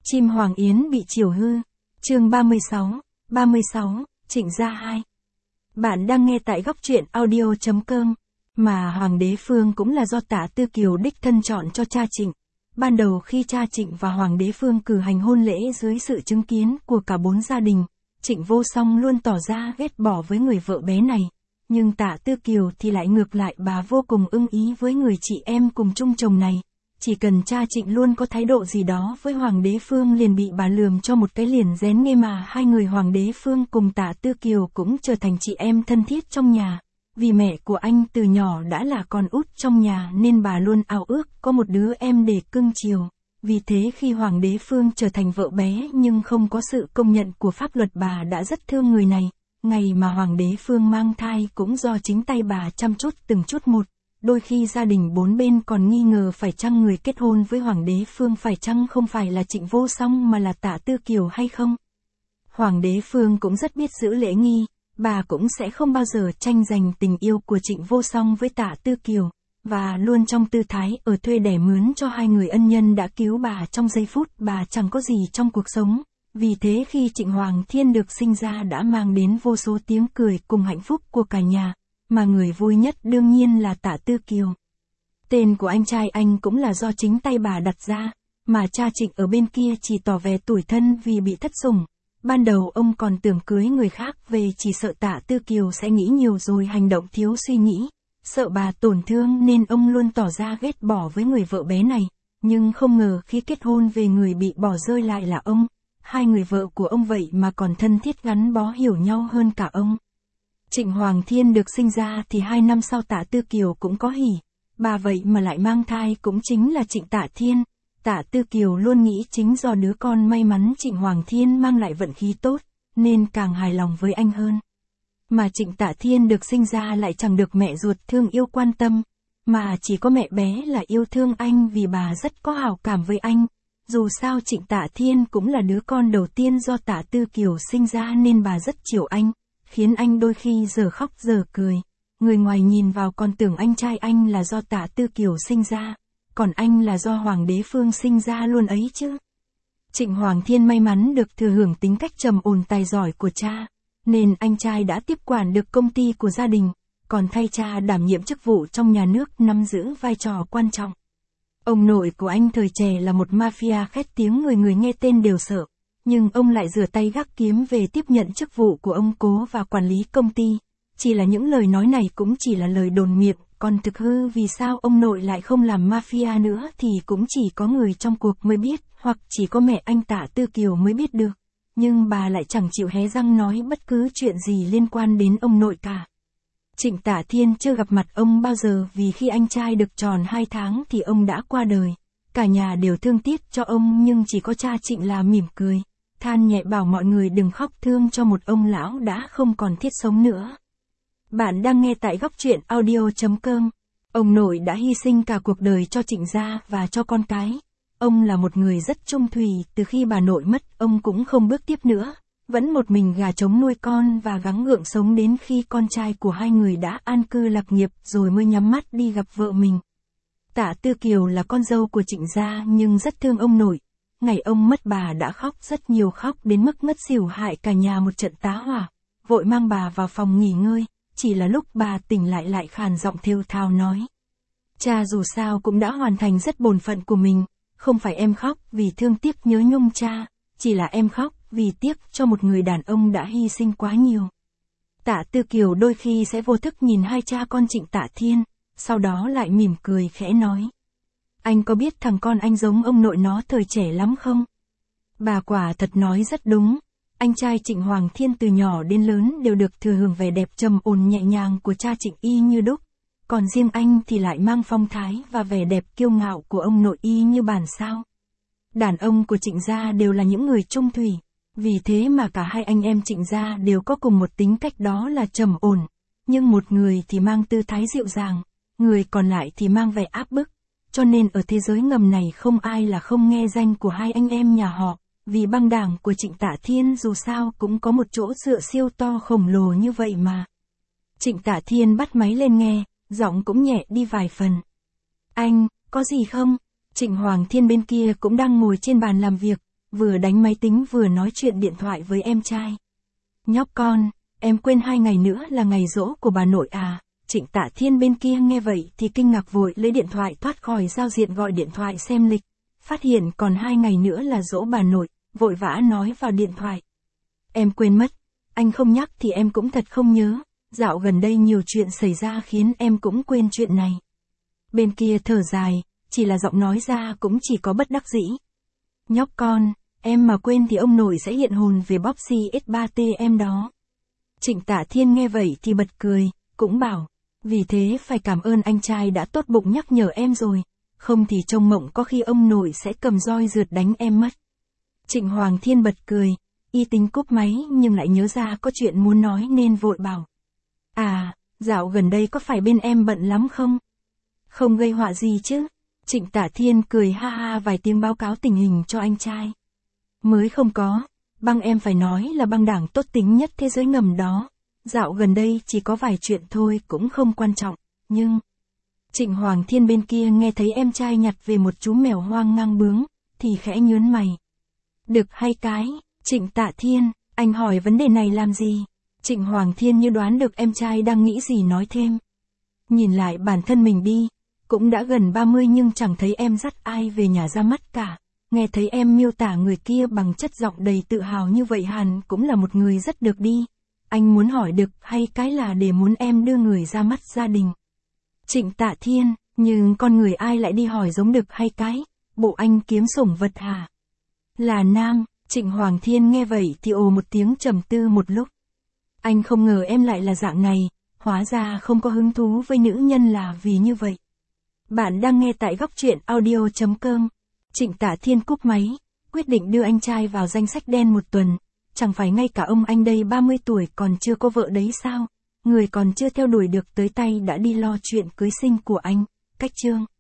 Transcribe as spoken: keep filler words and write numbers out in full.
Chim Hoàng Yến bị chiều hư. Chương ba mươi sáu, ba mươi sáu, Trịnh gia hai. Bạn đang nghe tại góc truyện audio chấm com, mà Hoàng đế Phương cũng là do Tạ Tư Kiều đích thân chọn cho cha Trịnh. Ban đầu khi cha Trịnh và Hoàng đế Phương cử hành hôn lễ dưới sự chứng kiến của cả bốn gia đình, Trịnh Vô Song luôn tỏ ra ghét bỏ với người vợ bé này. Nhưng Tạ Tư Kiều thì lại ngược lại, bà vô cùng ưng ý với người chị em cùng chung chồng này. Chỉ cần cha Trịnh luôn có thái độ gì đó với Hoàng đế Phương liền bị bà lườm cho một cái liền rén nghe, mà hai người Hoàng đế Phương cùng Tạ Tư Kiều cũng trở thành chị em thân thiết trong nhà. Vì mẹ của anh từ nhỏ đã là con út trong nhà nên bà luôn ao ước có một đứa em để cưng chiều. Vì thế khi Hoàng đế Phương trở thành vợ bé nhưng không có sự công nhận của pháp luật, bà đã rất thương người này. Ngày mà Hoàng đế Phương mang thai cũng do chính tay bà chăm chút từng chút một. Đôi khi gia đình bốn bên còn nghi ngờ phải chăng người kết hôn với Hoàng đế Phương phải chăng không phải là Trịnh Vô Song mà là Tạ Tư Kiều hay không. Hoàng đế Phương cũng rất biết giữ lễ nghi, bà cũng sẽ không bao giờ tranh giành tình yêu của Trịnh Vô Song với Tạ Tư Kiều, và luôn trong tư thái ở thuê đẻ mướn cho hai người ân nhân đã cứu bà trong giây phút bà chẳng có gì trong cuộc sống. Vì thế khi Trịnh Hoàng Thiên được sinh ra đã mang đến vô số tiếng cười cùng hạnh phúc của cả nhà, mà người vui nhất đương nhiên là Tạ Tư Kiều. Tên của anh trai anh cũng là do chính tay bà đặt ra, mà cha Trịnh ở bên kia chỉ tỏ vẻ tủi thân vì bị thất sủng. Ban đầu ông còn tưởng cưới người khác về chỉ sợ Tạ Tư Kiều sẽ nghĩ nhiều rồi hành động thiếu suy nghĩ, sợ bà tổn thương nên ông luôn tỏ ra ghét bỏ với người vợ bé này. Nhưng không ngờ khi kết hôn về người bị bỏ rơi lại là ông. Hai người vợ của ông vậy mà còn thân thiết gắn bó hiểu nhau hơn cả ông. Trịnh Hoàng Thiên được sinh ra thì hai năm sau Tạ Tư Kiều cũng có hỉ. Bà vậy mà lại mang thai cũng chính là Trịnh Tạ Thiên. Tạ Tư Kiều luôn nghĩ chính do đứa con may mắn Trịnh Hoàng Thiên mang lại vận khí tốt, nên càng hài lòng với anh hơn. Mà Trịnh Tạ Thiên được sinh ra lại chẳng được mẹ ruột thương yêu quan tâm, mà chỉ có mẹ bé là yêu thương anh vì bà rất có hảo cảm với anh. Dù sao Trịnh Tạ Thiên cũng là đứa con đầu tiên do Tạ Tư Kiều sinh ra nên bà rất chiều anh, khiến anh đôi khi giờ khóc giờ cười. Người ngoài nhìn vào còn tưởng anh trai anh là do Tạ Tư Kiều sinh ra, còn anh là do Hoàng đế Phương sinh ra luôn ấy chứ. Trịnh Hoàng Thiên may mắn được thừa hưởng tính cách trầm ổn tài giỏi của cha, nên anh trai đã tiếp quản được công ty của gia đình, còn thay cha đảm nhiệm chức vụ trong nhà nước nắm giữ vai trò quan trọng. Ông nội của anh thời trẻ là một mafia khét tiếng, người người nghe tên đều sợ, nhưng ông lại rửa tay gác kiếm về tiếp nhận chức vụ của ông cố và quản lý công ty. Chỉ là những lời nói này cũng chỉ là lời đồn miệng, còn thực hư vì sao ông nội lại không làm mafia nữa thì cũng chỉ có người trong cuộc mới biết, hoặc chỉ có mẹ anh Tạ Tư Kiều mới biết được. Nhưng bà lại chẳng chịu hé răng nói bất cứ chuyện gì liên quan đến ông nội cả. Trịnh Tạ Thiên chưa gặp mặt ông bao giờ vì khi anh trai được tròn hai tháng thì ông đã qua đời. Cả nhà đều thương tiếc cho ông nhưng chỉ có cha Trịnh là mỉm cười, than nhẹ bảo mọi người đừng khóc thương cho một ông lão đã không còn thiết sống nữa. Bạn đang nghe tại góc truyện audio chấm com. Ông nội đã hy sinh cả cuộc đời cho Trịnh gia và cho con cái. Ông là một người rất trung thủy, từ khi bà nội mất ông cũng không bước tiếp nữa, vẫn một mình gà trống nuôi con và gắng gượng sống đến khi con trai của hai người đã an cư lạc nghiệp rồi mới nhắm mắt đi gặp vợ mình. Tạ Tư Kiều là con dâu của Trịnh gia nhưng rất thương ông nội. Ngày ông mất bà đã khóc rất nhiều, khóc đến mức ngất xỉu, hại cả nhà một trận tá hỏa. Vội mang bà vào phòng nghỉ ngơi, chỉ là lúc bà tỉnh lại lại khàn giọng thều thào nói: "Cha dù sao cũng đã hoàn thành rất bổn phận của mình, không phải em khóc vì thương tiếc nhớ nhung cha, chỉ là em khóc vì tiếc cho một người đàn ông đã hy sinh quá nhiều." Tạ Tư Kiều đôi khi sẽ vô thức nhìn hai cha con Trịnh Tạ Thiên, sau đó lại mỉm cười khẽ nói: "Anh có biết thằng con anh giống ông nội nó thời trẻ lắm không?" Bà quả thật nói rất đúng. Anh trai Trịnh Hoàng Thiên từ nhỏ đến lớn đều được thừa hưởng vẻ đẹp trầm ổn nhẹ nhàng của cha Trịnh y như đúc, còn riêng anh thì lại mang phong thái và vẻ đẹp kiêu ngạo của ông nội y như bản sao. Đàn ông của Trịnh gia đều là những người trung thủy, vì thế mà cả hai anh em Trịnh gia đều có cùng một tính cách, đó là trầm ổn, nhưng một người thì mang tư thái dịu dàng, người còn lại thì mang vẻ áp bức, cho nên ở thế giới ngầm này không ai là không nghe danh của hai anh em nhà họ. Vì băng đảng của Trịnh Tạ Thiên dù sao cũng có một chỗ dựa siêu to khổng lồ như vậy mà. Trịnh Tạ Thiên bắt máy lên nghe, giọng cũng nhẹ đi vài phần. "Anh, có gì không?" Trịnh Hoàng Thiên bên kia cũng đang ngồi trên bàn làm việc, vừa đánh máy tính vừa nói chuyện điện thoại với em trai. Nhóc con, em quên hai ngày nữa là ngày giỗ của bà nội à? Trịnh Tạ Thiên bên kia nghe vậy thì kinh ngạc vội lấy điện thoại thoát khỏi giao diện gọi điện thoại xem lịch. Phát hiện còn hai ngày nữa là giỗ bà nội, vội vã nói vào điện thoại. Em quên mất, anh không nhắc thì em cũng thật không nhớ, dạo gần đây nhiều chuyện xảy ra khiến em cũng quên chuyện này. Bên kia thở dài, chỉ là giọng nói ra cũng chỉ có bất đắc dĩ. Nhóc con, em mà quên thì ông nội sẽ hiện hồn về bóp xê ét ba T em đó. Trịnh Tạ Thiên nghe vậy thì bật cười, cũng bảo, vì thế phải cảm ơn anh trai đã tốt bụng nhắc nhở em rồi, không thì trong mộng có khi ông nội sẽ cầm roi rượt đánh em mất. Trịnh Hoàng Thiên bật cười, y tính cúp máy nhưng lại nhớ ra có chuyện muốn nói nên vội bảo. À, dạo gần đây có phải bên em bận lắm không? Không gây họa gì chứ? Trịnh Tạ Thiên cười ha ha vài tiếng báo cáo tình hình cho anh trai. Mới không có, băng em phải nói là băng đảng tốt tính nhất thế giới ngầm đó. Dạo gần đây chỉ có vài chuyện thôi cũng không quan trọng, nhưng... Trịnh Hoàng Thiên bên kia nghe thấy em trai nhặt về một chú mèo hoang ngang bướng, thì khẽ nhớn mày. Được hay cái, Trịnh Tạ Thiên, anh hỏi vấn đề này làm gì? Trịnh Hoàng Thiên như đoán được em trai đang nghĩ gì nói thêm. Nhìn lại bản thân mình đi, cũng đã gần ba mươi nhưng chẳng thấy em dắt ai về nhà ra mắt cả. Nghe thấy em miêu tả người kia bằng chất giọng đầy tự hào như vậy hẳn cũng là một người rất được đi. Anh muốn hỏi được hay cái là để muốn em đưa người ra mắt gia đình. Trịnh Tạ Thiên, nhưng con người ai lại đi hỏi giống được hay cái, bộ anh kiếm sủng vật hả? Là nam, Trịnh Hoàng Thiên nghe vậy thì ồ một tiếng trầm tư một lúc. Anh không ngờ em lại là dạng này, hóa ra không có hứng thú với nữ nhân là vì như vậy. Bạn đang nghe tại góc truyện audio chấm com. Trịnh Tạ Thiên cúp máy, quyết định đưa anh trai vào danh sách đen một tuần. Chẳng phải ngay cả ông anh đây ba mươi tuổi còn chưa có vợ đấy sao? Người còn chưa theo đuổi được tới tay đã đi lo chuyện cưới sinh của anh. Cách chương